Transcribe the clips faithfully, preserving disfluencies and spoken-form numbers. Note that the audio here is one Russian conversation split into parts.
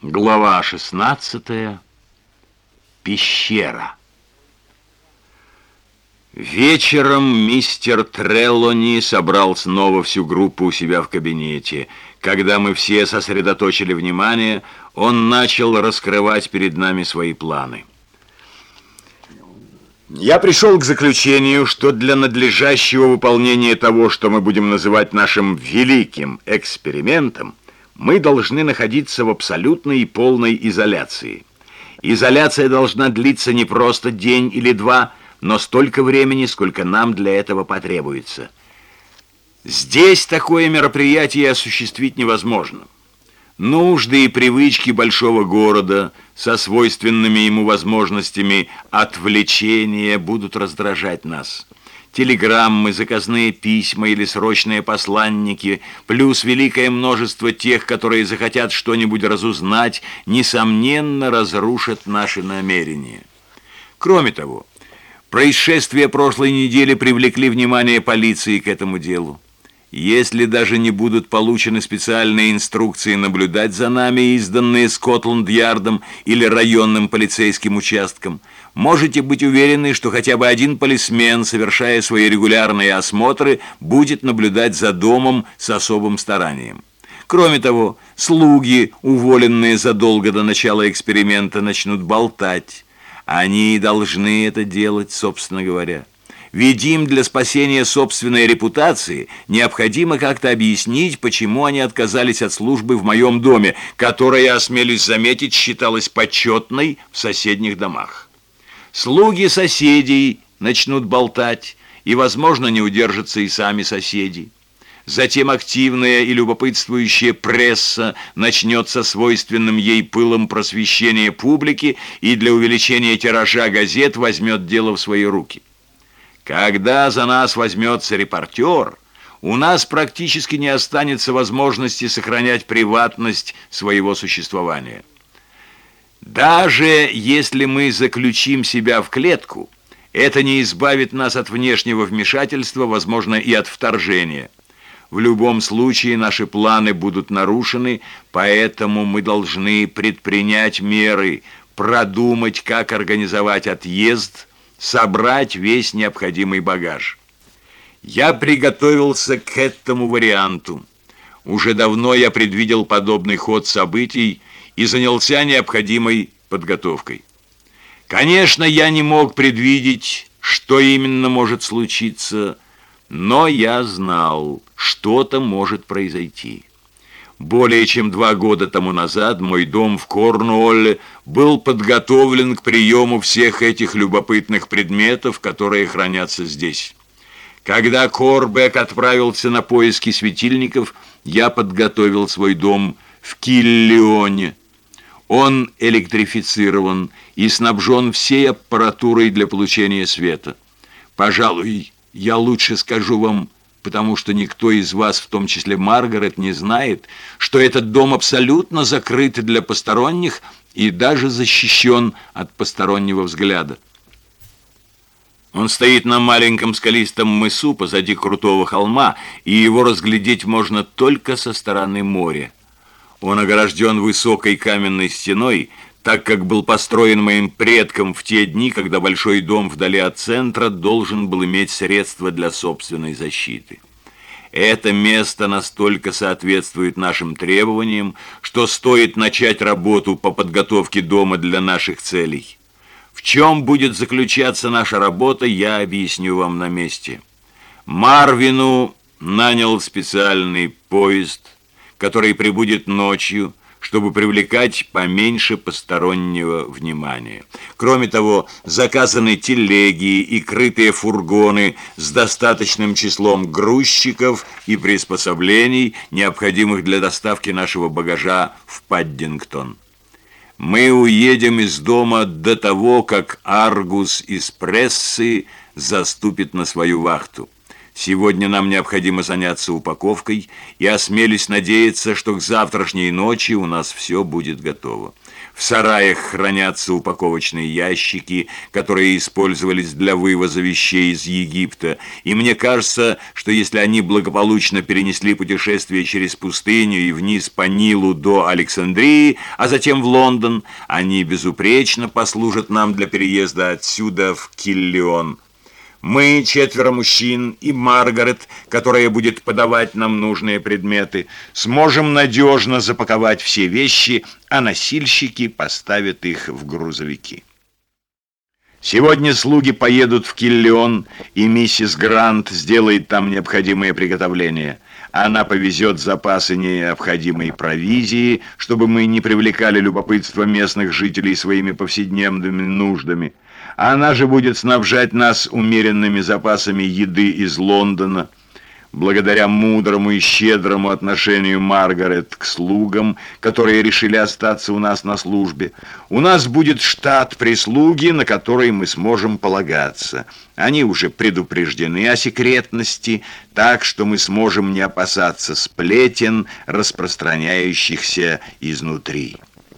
Глава шестнадцатая. Пещера. Вечером мистер Треллони собрал снова всю группу у себя в кабинете. Когда мы все сосредоточили внимание, он начал раскрывать перед нами свои планы. Я пришел к заключению, что для надлежащего выполнения того, что мы будем называть нашим великим экспериментом, мы должны находиться в абсолютной и полной изоляции. Изоляция должна длиться не просто день или два, но столько времени, сколько нам для этого потребуется. Здесь такое мероприятие осуществить невозможно. Нужды и привычки большого города со свойственными ему возможностями отвлечения будут раздражать нас. Телеграммы, заказные письма или срочные посланники, плюс великое множество тех, которые захотят что-нибудь разузнать, несомненно разрушат наши намерения. Кроме того, происшествия прошлой недели привлекли внимание полиции к этому делу. Если даже не будут получены специальные инструкции наблюдать за нами, изданные Скотланд-Ярдом или районным полицейским участком, можете быть уверены, что хотя бы один полисмен, совершая свои регулярные осмотры, будет наблюдать за домом с особым старанием. Кроме того, слуги, уволенные задолго до начала эксперимента, начнут болтать. Они должны это делать, собственно говоря. Ведь им для спасения собственной репутации необходимо как-то объяснить, почему они отказались от службы в моем доме, которая, осмелюсь заметить, считалась почетной в соседних домах. Слуги соседей начнут болтать, и, возможно, не удержатся и сами соседи. Затем активная и любопытствующая пресса начнет со свойственным ей пылом просвещения публики и для увеличения тиража газет возьмет дело в свои руки. Когда за нас возьмется репортер, у нас практически не останется возможности сохранять приватность своего существования. Даже если мы заключим себя в клетку, это не избавит нас от внешнего вмешательства, возможно, и от вторжения. В любом случае наши планы будут нарушены, поэтому мы должны предпринять меры, продумать, как организовать отъезд, собрать весь необходимый багаж. Я приготовился к этому варианту. Уже давно я предвидел подобный ход событий и занялся необходимой подготовкой. Конечно, я не мог предвидеть, что именно может случиться, но я знал, что-то может произойти. Более чем два года тому назад мой дом в Корнуолле был подготовлен к приему всех этих любопытных предметов, которые хранятся здесь. Когда Корбек отправился на поиски светильников, я подготовил свой дом в Киллионе. Он электрифицирован и снабжен всей аппаратурой для получения света. Пожалуй, я лучше скажу вам, потому что никто из вас, в том числе Маргарет, не знает, что этот дом абсолютно закрыт для посторонних и даже защищен от постороннего взгляда. Он стоит на маленьком скалистом мысу позади крутого холма, и его разглядеть можно только со стороны моря. Он огражден высокой каменной стеной, так как был построен моим предком в те дни, когда большой дом вдали от центра должен был иметь средства для собственной защиты. Это место настолько соответствует нашим требованиям, что стоит начать работу по подготовке дома для наших целей. В чем будет заключаться наша работа, я объясню вам на месте. Марвину нанял специальный поезд, который прибудет ночью, чтобы привлекать поменьше постороннего внимания. Кроме того, заказаны телеги и крытые фургоны с достаточным числом грузчиков и приспособлений, необходимых для доставки нашего багажа в Паддингтон. Мы уедем из дома до того, как Аргус из прессы заступит на свою вахту. Сегодня нам необходимо заняться упаковкой, и осмелюсь надеяться, что к завтрашней ночи у нас все будет готово. В сараях хранятся упаковочные ящики, которые использовались для вывоза вещей из Египта, и мне кажется, что если они благополучно перенесли путешествие через пустыню и вниз по Нилу до Александрии, а затем в Лондон, они безупречно послужат нам для переезда отсюда в Киллион. Мы, четверо мужчин, и Маргарет, которая будет подавать нам нужные предметы, сможем надежно запаковать все вещи, а носильщики поставят их в грузовики. Сегодня слуги поедут в Киллион, и миссис Грант сделает там необходимые приготовления. Она повезет запасы необходимой провизии, чтобы мы не привлекали любопытство местных жителей своими повседневными нуждами. Она же будет снабжать нас умеренными запасами еды из Лондона. Благодаря мудрому и щедрому отношению Маргарет к слугам, которые решили остаться у нас на службе, у нас будет штат прислуги, на который мы сможем полагаться. Они уже предупреждены о секретности, так что мы сможем не опасаться сплетен, распространяющихся изнутри.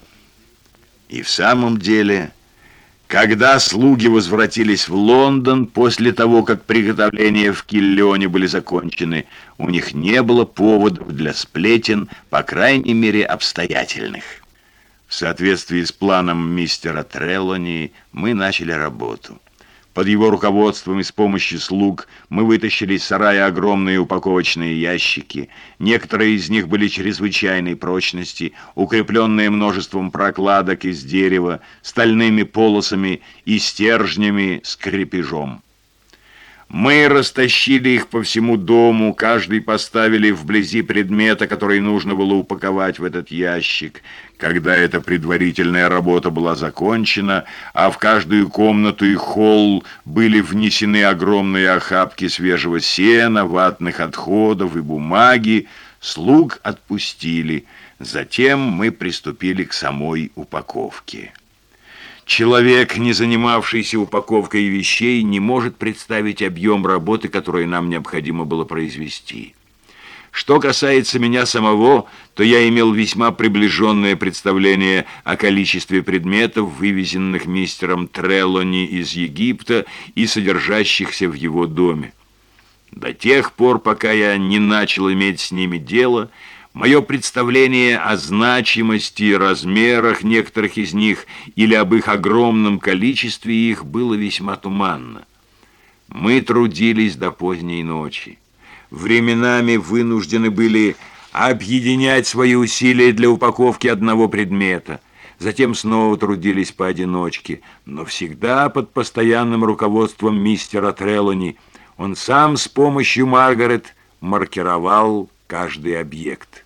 И в самом деле... Когда слуги возвратились в Лондон после того, как приготовления в Киллионе были закончены, у них не было поводов для сплетен, по крайней мере, обстоятельных. В соответствии с планом мистера Трелони мы начали работу. Под его руководством и с помощью слуг мы вытащили из сарая огромные упаковочные ящики. Некоторые из них были чрезвычайной прочности, укрепленные множеством прокладок из дерева, стальными полосами и стержнями с крепежом. Мы растащили их по всему дому, каждый поставили вблизи предмета, который нужно было упаковать в этот ящик. Когда эта предварительная работа была закончена, а в каждую комнату и холл были внесены огромные охапки свежего сена, ватных отходов и бумаги, слуг отпустили. Затем мы приступили к самой упаковке. Человек, не занимавшийся упаковкой вещей, не может представить объем работы, который нам необходимо было произвести. Что касается меня самого, то я имел весьма приближенное представление о количестве предметов, вывезенных мистером Трелони из Египта и содержащихся в его доме. До тех пор, пока я не начал иметь с ними дело, мое представление о значимости и размерах некоторых из них или об их огромном количестве их было весьма туманно. Мы трудились до поздней ночи. Временами вынуждены были объединять свои усилия для упаковки одного предмета. Затем снова трудились поодиночке, но всегда под постоянным руководством мистера Трелони. Он сам с помощью Маргарет маркировал каждый объект.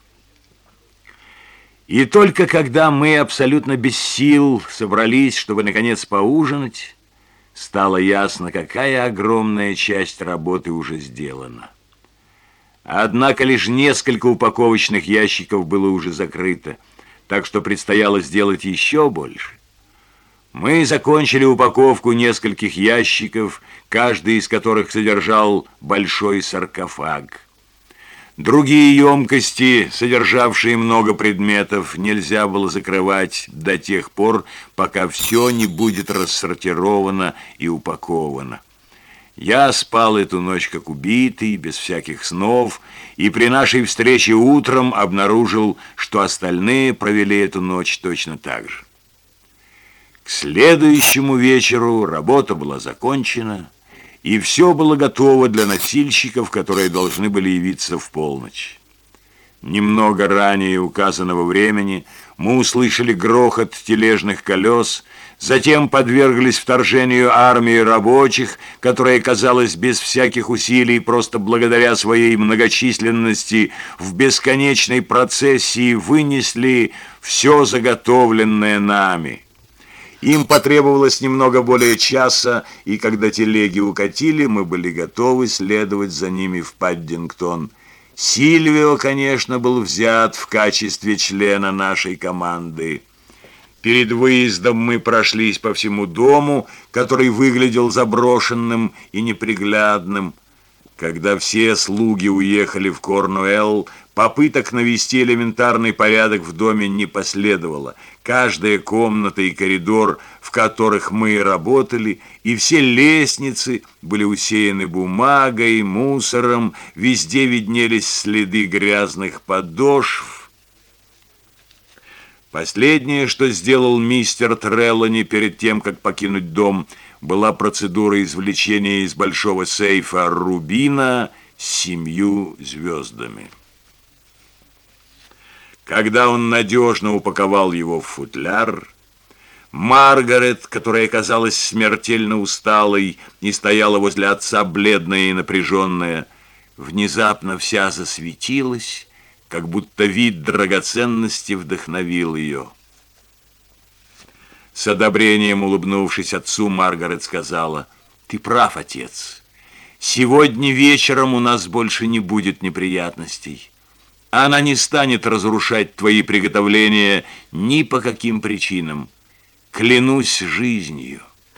И только когда мы абсолютно без сил собрались, чтобы наконец поужинать, стало ясно, какая огромная часть работы уже сделана. Однако лишь несколько упаковочных ящиков было уже закрыто, так что предстояло сделать еще больше. Мы закончили упаковку нескольких ящиков, каждый из которых содержал большой саркофаг. Другие емкости, содержавшие много предметов, нельзя было закрывать до тех пор, пока все не будет рассортировано и упаковано. Я спал эту ночь как убитый, без всяких снов, и при нашей встрече утром обнаружил, что остальные провели эту ночь точно так же. К следующему вечеру работа была закончена, и все было готово для носильщиков, которые должны были явиться в полночь. Немного ранее указанного времени мы услышали грохот тележных колес, затем подверглись вторжению армии рабочих, которые, казалось, без всяких усилий, просто благодаря своей многочисленности, в бесконечной процессии вынесли все заготовленное нами. Им потребовалось немного более часа, и когда телеги укатили, мы были готовы следовать за ними в Паддингтон. Сильвио, конечно, был взят в качестве члена нашей команды. Перед выездом мы прошлись по всему дому, который выглядел заброшенным и неприглядным. Когда все слуги уехали в Корнуэлл, попыток навести элементарный порядок в доме не последовало. Каждая комната и коридор, в которых мы работали, и все лестницы были усеяны бумагой, мусором, везде виднелись следы грязных подошв. Последнее, что сделал мистер Треллани перед тем, как покинуть дом, была процедура извлечения из большого сейфа рубина с семью звездами. Когда он надежно упаковал его в футляр, Маргарет, которая казалась смертельно усталой и стояла возле отца бледная и напряженная, внезапно вся засветилась, как будто вид драгоценности вдохновил ее. С одобрением улыбнувшись отцу, Маргарет сказала: «Ты прав, отец. Сегодня вечером у нас больше не будет неприятностей. Она не станет разрушать твои приготовления ни по каким причинам. Клянусь жизнью».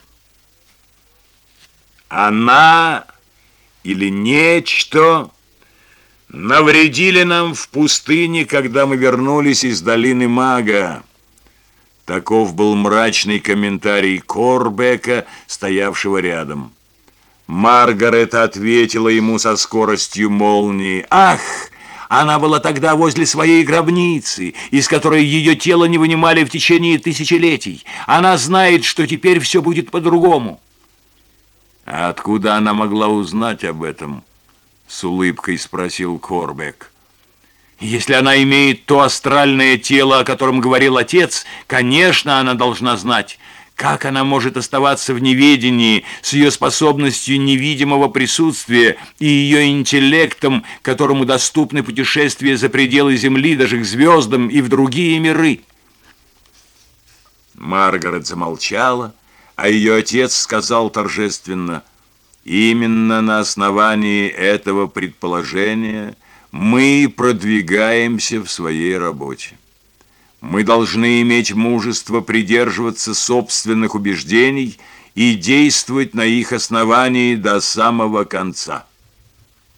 Она или нечто навредили нам в пустыне, когда мы вернулись из долины Мага. Таков был мрачный комментарий Корбека, стоявшего рядом. Маргарет ответила ему со скоростью молнии: «Ах, она была тогда возле своей гробницы, из которой ее тело не вынимали в течение тысячелетий. Она знает, что теперь все будет по-другому». «А откуда она могла узнать об этом?» — с улыбкой спросил Корбек. «Если она имеет то астральное тело, о котором говорил отец, конечно, она должна знать. Как она может оставаться в неведении с ее способностью невидимого присутствия и ее интеллектом, которому доступны путешествия за пределы Земли, даже к звездам и в другие миры?» Маргарет замолчала, а ее отец сказал торжественно: «Именно на основании этого предположения мы продвигаемся в своей работе. Мы должны иметь мужество придерживаться собственных убеждений и действовать на их основании до самого конца».